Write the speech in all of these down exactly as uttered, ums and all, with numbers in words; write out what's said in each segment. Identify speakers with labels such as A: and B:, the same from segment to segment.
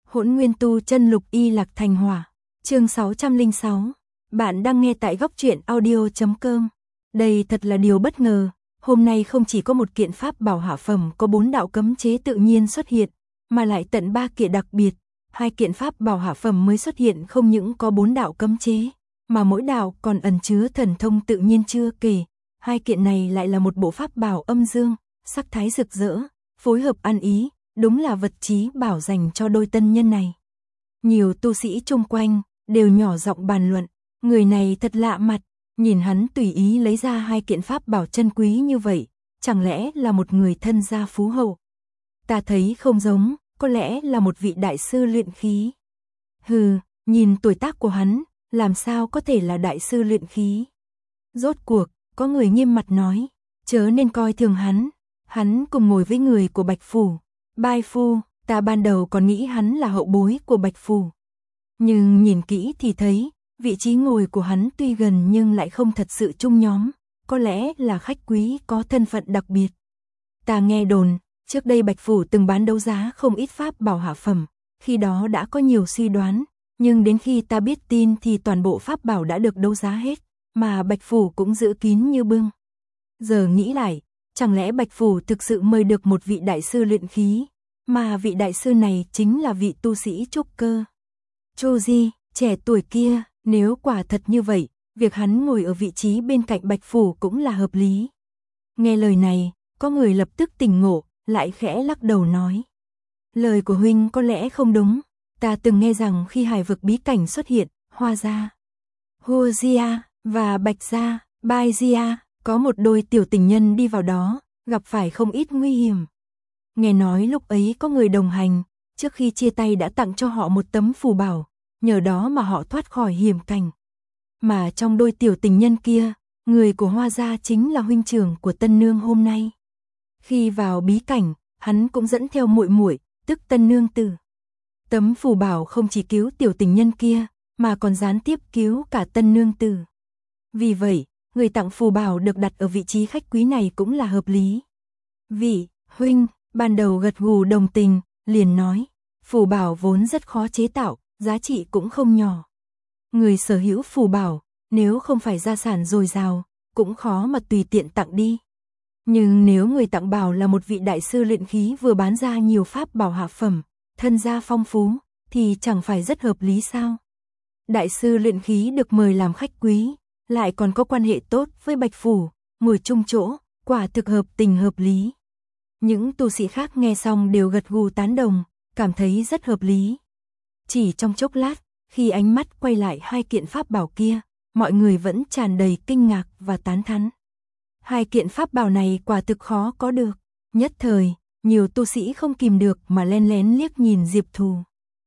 A: Hỗn Nguyên Tu Chân Lục Y Lạc Thành Hỏa, chương sáu trăm lẻ sáu. Bạn đang nghe tại góc truyện audio chấm com. Đây thật là điều bất ngờ, hôm nay không chỉ có một kiện pháp bảo hạ phẩm có bốn đạo cấm chế tự nhiên xuất hiện, mà lại tận ba kiện đặc biệt, hai kiện pháp bảo hạ phẩm mới xuất hiện không những có bốn đạo cấm chế, mà mỗi đạo còn ẩn chứa thần thông tự nhiên chưa kể, hai kiện này lại là một bộ pháp bảo âm dương, sắc thái rực rỡ, phối hợp ăn ý, đúng là vật chí bảo dành cho đôi tân nhân này. Nhiều tu sĩ chung quanh đều nhỏ giọng bàn luận, người này thật lạ mặt, nhìn hắn tùy ý lấy ra hai kiện pháp bảo chân quý như vậy, chẳng lẽ là một người thân gia phú hậu? Ta thấy không giống, có lẽ là một vị đại sư luyện khí. Hừ, nhìn tuổi tác của hắn, làm sao có thể là đại sư luyện khí? Rốt cuộc, có người nghiêm mặt nói, chớ nên coi thường hắn, hắn cùng ngồi với người của Bạch Phủ. Bai Phu, ta ban đầu còn nghĩ hắn là hậu bối của Bạch Phủ. Nhưng nhìn kỹ thì thấy, vị trí ngồi của hắn tuy gần nhưng lại không thật sự chung nhóm, có lẽ là khách quý có thân phận đặc biệt. Ta nghe đồn, trước đây Bạch Phủ từng bán đấu giá không ít pháp bảo hạ phẩm, khi đó đã có nhiều suy đoán, nhưng đến khi ta biết tin thì toàn bộ pháp bảo đã được đấu giá hết, mà Bạch Phủ cũng giữ kín như bưng. Giờ nghĩ lại, chẳng lẽ Bạch Phủ thực sự mời được một vị đại sư luyện khí, mà vị đại sư này chính là vị tu sĩ trúc cơ. Chu Di, trẻ tuổi kia, nếu quả thật như vậy, việc hắn ngồi ở vị trí bên cạnh Bạch Phủ cũng là hợp lý. Nghe lời này, có người lập tức tỉnh ngộ, lại khẽ lắc đầu nói. Lời của huynh có lẽ không đúng, ta từng nghe rằng khi hải vực bí cảnh xuất hiện, Hoa Gia, Hua Gia và Bạch Gia, Bai Gia, có một đôi tiểu tình nhân đi vào đó, gặp phải không ít nguy hiểm. Nghe nói lúc ấy có người đồng hành, trước khi chia tay đã tặng cho họ một tấm phù bảo, nhờ đó mà họ thoát khỏi hiểm cảnh. Mà trong đôi tiểu tình nhân kia, người của Hoa Gia chính là huynh trưởng của Tân Nương hôm nay. Khi vào bí cảnh, hắn cũng dẫn theo muội muội, tức Tân Nương Tử. Tấm phù bảo không chỉ cứu tiểu tình nhân kia, mà còn gián tiếp cứu cả Tân Nương Tử. Vì vậy, người tặng phù bảo được đặt ở vị trí khách quý này cũng là hợp lý. Vị huynh ban đầu gật gù đồng tình, liền nói, phù bảo vốn rất khó chế tạo, giá trị cũng không nhỏ. Người sở hữu phù bảo, nếu không phải gia sản dồi dào, cũng khó mà tùy tiện tặng đi. Nhưng nếu người tặng bảo là một vị đại sư luyện khí vừa bán ra nhiều pháp bảo hạ phẩm, thân gia phong phú, thì chẳng phải rất hợp lý sao? Đại sư luyện khí được mời làm khách quý, lại còn có quan hệ tốt với Bạch Phủ, ngồi chung chỗ, quả thực hợp tình hợp lý. Những tu sĩ khác nghe xong đều gật gù tán đồng, cảm thấy rất hợp lý. Chỉ trong chốc lát, khi ánh mắt quay lại hai kiện pháp bảo kia, mọi người vẫn tràn đầy kinh ngạc và tán thán. Hai kiện pháp bảo này quả thực khó có được. Nhất thời, nhiều tu sĩ không kìm được mà len lén liếc nhìn Diệp Thù.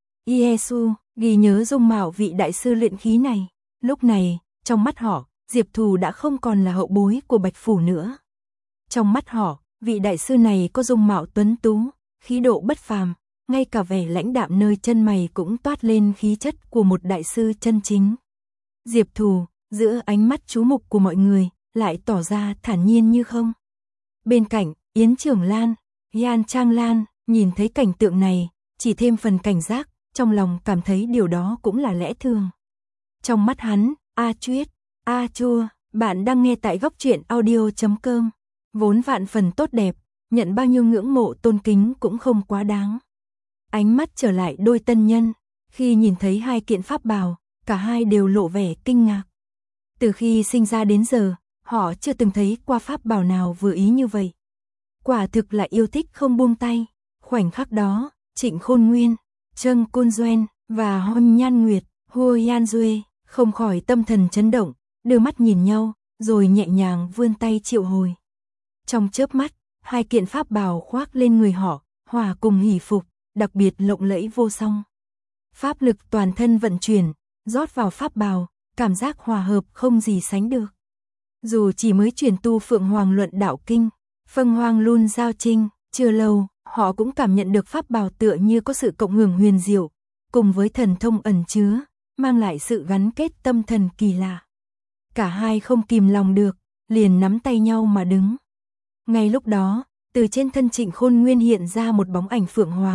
A: Iesu, ghi nhớ dung mạo vị đại sư luyện khí này. Lúc này, trong mắt họ, Diệp Thù đã không còn là hậu bối của Bạch Phủ nữa. Trong mắt họ, vị đại sư này có dung mạo tuấn tú, khí độ bất phàm, ngay cả vẻ lãnh đạm nơi chân mày cũng toát lên khí chất của một đại sư chân chính. Diệp Thù, giữa ánh mắt chú mục của mọi người, lại tỏ ra thản nhiên như không. Bên cạnh, Yến Trưởng Lan, Yan Trang Lan, nhìn thấy cảnh tượng này, chỉ thêm phần cảnh giác, trong lòng cảm thấy điều đó cũng là lẽ thường. Trong mắt hắn, A Chuyết, A Chua, bạn đang nghe tại góc truyện audio chấm com. Vốn vạn phần tốt đẹp, nhận bao nhiêu ngưỡng mộ tôn kính cũng không quá đáng. Ánh mắt trở lại đôi tân nhân, khi nhìn thấy hai kiện pháp bào, cả hai đều lộ vẻ kinh ngạc. Từ khi sinh ra đến giờ, họ chưa từng thấy qua pháp bào nào vừa ý như vậy. Quả thực là yêu thích không buông tay. Khoảnh khắc đó, Trịnh Khôn Nguyên, Trâng Côn Doen và Hôn Nhan Nguyệt, Hua Yan Duê không khỏi tâm thần chấn động, đưa mắt nhìn nhau, rồi nhẹ nhàng vươn tay triệu hồi. Trong chớp mắt, hai kiện pháp bào khoác lên người họ, hòa cùng hỷ phục, đặc biệt lộng lẫy vô song. Pháp lực toàn thân vận chuyển, rót vào pháp bào, cảm giác hòa hợp không gì sánh được. Dù chỉ mới chuyển tu Phượng Hoàng Luận Đạo Kinh, Phân Hoang Lun Giao Trinh, chưa lâu, họ cũng cảm nhận được pháp bào tựa như có sự cộng hưởng huyền diệu, cùng với thần thông ẩn chứa, mang lại sự gắn kết tâm thần kỳ lạ. Cả hai không kìm lòng được, liền nắm tay nhau mà đứng. Ngay lúc đó, từ trên thân Trịnh Khôn Nguyên hiện ra một bóng ảnh Phượng Hoàng,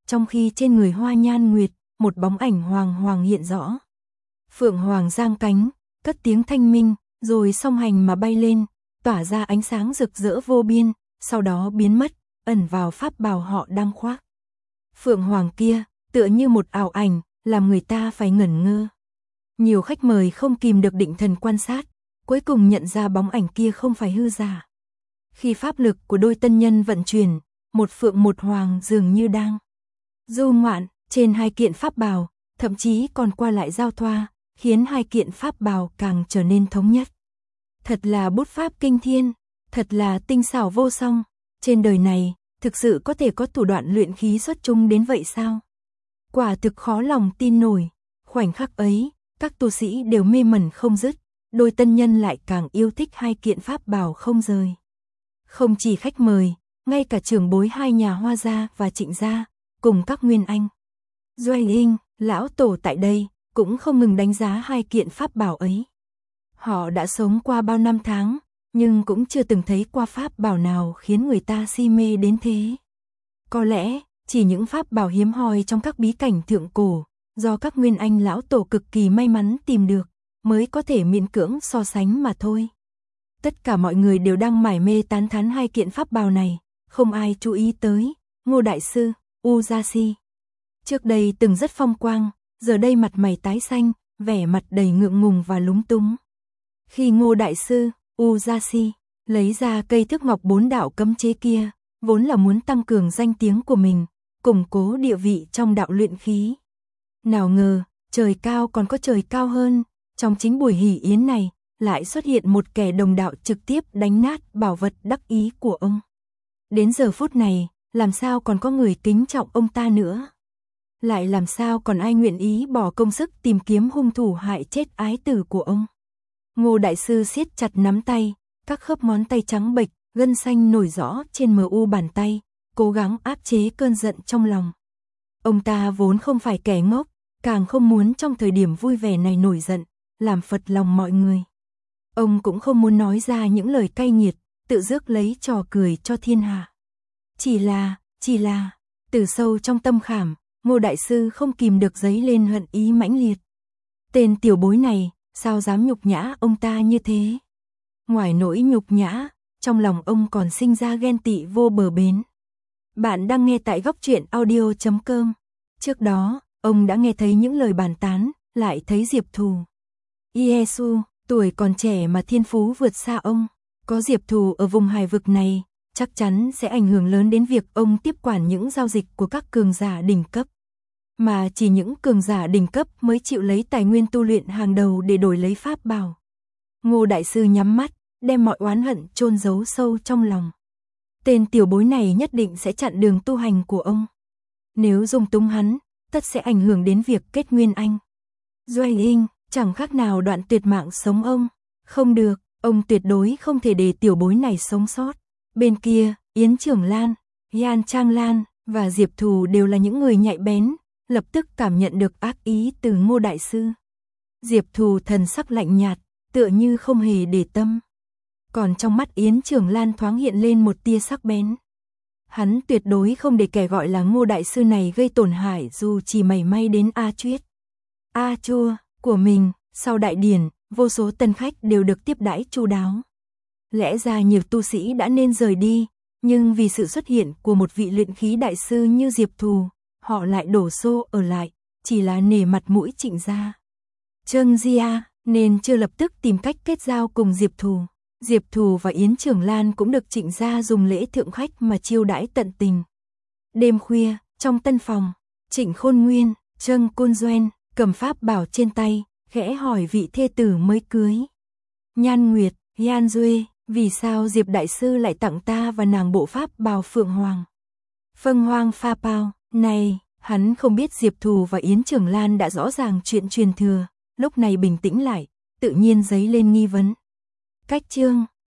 A: trong khi trên người Hoa Nhan Nguyệt, một bóng ảnh hoàng hoàng hiện rõ. Phượng hoàng giang cánh, cất tiếng thanh minh, rồi song hành mà bay lên, tỏa ra ánh sáng rực rỡ vô biên, sau đó biến mất, ẩn vào pháp bào họ đang khoác. Phượng hoàng kia, tựa như một ảo ảnh, làm người ta phải ngẩn ngơ. Nhiều khách mời không kìm được định thần quan sát, cuối cùng nhận ra bóng ảnh kia không phải hư giả. Khi pháp lực của đôi tân nhân vận chuyển, một phượng một hoàng dường như đang du ngoạn trên hai kiện pháp bào, thậm chí còn qua lại giao thoa, khiến hai kiện pháp bào càng trở nên thống nhất. Thật là bút pháp kinh thiên, thật là tinh xảo vô song, trên đời này, thực sự có thể có thủ đoạn luyện khí xuất chúng đến vậy sao? Quả thực khó lòng tin nổi, khoảnh khắc ấy, các tu sĩ đều mê mẩn không dứt, đôi tân nhân lại càng yêu thích hai kiện pháp bào không rời. Không chỉ khách mời, ngay cả trưởng bối hai nhà Hoa gia và Trịnh gia, cùng các nguyên anh, Doanh Hinh, lão tổ tại đây, cũng không ngừng đánh giá hai kiện pháp bảo ấy. Họ đã sống qua bao năm tháng, nhưng cũng chưa từng thấy qua pháp bảo nào khiến người ta si mê đến thế. Có lẽ, chỉ những pháp bảo hiếm hoi trong các bí cảnh thượng cổ, do các nguyên anh lão tổ cực kỳ may mắn tìm được, mới có thể miễn cưỡng so sánh mà thôi. Tất cả mọi người đều đang mải mê tán thán hai kiện pháp bào này, không ai chú ý tới Ngô đại sư, U Gia Si. Trước đây từng rất phong quang, giờ đây mặt mày tái xanh, vẻ mặt đầy ngượng ngùng và lúng túng. Khi Ngô đại sư, U Gia Si lấy ra cây thước ngọc bốn đạo cấm chế kia, vốn là muốn tăng cường danh tiếng của mình, củng cố địa vị trong đạo luyện khí. Nào ngờ, trời cao còn có trời cao hơn, trong chính buổi hỷ yến này, lại xuất hiện một kẻ đồng đạo trực tiếp đánh nát bảo vật đắc ý của ông. Đến giờ phút này, làm sao còn có người kính trọng ông ta nữa? Lại làm sao còn ai nguyện ý bỏ công sức tìm kiếm hung thủ hại chết ái tử của ông? Ngô đại sư siết chặt nắm tay, các khớp ngón tay trắng bệch, gân xanh nổi rõ trên mờ u bàn tay, cố gắng áp chế cơn giận trong lòng. Ông ta vốn không phải kẻ ngốc, càng không muốn trong thời điểm vui vẻ này nổi giận, làm phật lòng mọi người. Ông cũng không muốn nói ra những lời cay nghiệt, tự rước lấy trò cười cho thiên hạ. Chỉ là, chỉ là, từ sâu trong tâm khảm, Ngô đại sư không kìm được dấy lên hận ý mãnh liệt. Tên tiểu bối này, sao dám nhục nhã ông ta như thế? Ngoài nỗi nhục nhã, trong lòng ông còn sinh ra ghen tị vô bờ bến. Bạn đang nghe tại góc truyện audio chấm com. Trước đó, ông đã nghe thấy những lời bàn tán, lại thấy Diệp Thù. Yesu, tuổi còn trẻ mà thiên phú vượt xa ông, có Diệp Thù ở vùng hải vực này, chắc chắn sẽ ảnh hưởng lớn đến việc ông tiếp quản những giao dịch của các cường giả đỉnh cấp. Mà chỉ những cường giả đỉnh cấp mới chịu lấy tài nguyên tu luyện hàng đầu để đổi lấy pháp bảo. Ngô đại sư nhắm mắt, đem mọi oán hận chôn giấu sâu trong lòng. Tên tiểu bối này nhất định sẽ chặn đường tu hành của ông. Nếu dung túng hắn, tất sẽ ảnh hưởng đến việc kết nguyên anh. Doanh Hinh, chẳng khác nào đoạn tuyệt mạng sống ông. Không được, ông tuyệt đối không thể để tiểu bối này sống sót. Bên kia, Yến Trưởng Lan, Yan Trang Lan và Diệp Thù đều là những người nhạy bén, lập tức cảm nhận được ác ý từ Ngô đại sư. Diệp Thù thần sắc lạnh nhạt, tựa như không hề để tâm. Còn trong mắt Yến Trưởng Lan thoáng hiện lên một tia sắc bén. Hắn tuyệt đối không để kẻ gọi là Ngô đại sư này gây tổn hại dù chỉ mảy may đến A Chuyết, A Chua của mình. Sau đại điển, vô số tân khách đều được tiếp đãi chu đáo. Lẽ ra nhiều tu sĩ đã nên rời đi, nhưng vì sự xuất hiện của một vị luyện khí đại sư như Diệp Thù, họ lại đổ xô ở lại, chỉ là nể mặt mũi Trịnh gia. Trương Gia nên chưa lập tức tìm cách kết giao cùng Diệp Thù. Diệp Thù và Yến Trưởng Lan cũng được Trịnh gia dùng lễ thượng khách mà chiêu đãi tận tình. Đêm khuya, trong tân phòng, Trịnh Khôn Nguyên, Trương Côn Doen cầm pháp bảo trên tay, khẽ hỏi vị thê tử mới cưới. Nhan Nguyệt, Yan Duê, vì sao Diệp đại sư lại tặng ta và nàng bộ pháp bào Phượng Hoàng? Phâng Hoang Pha Pao, này, hắn không biết Diệp Thù và Yến Trưởng Lan đã rõ ràng chuyện truyền thừa, lúc này bình tĩnh lại, tự nhiên dấy lên nghi vấn. Cách chương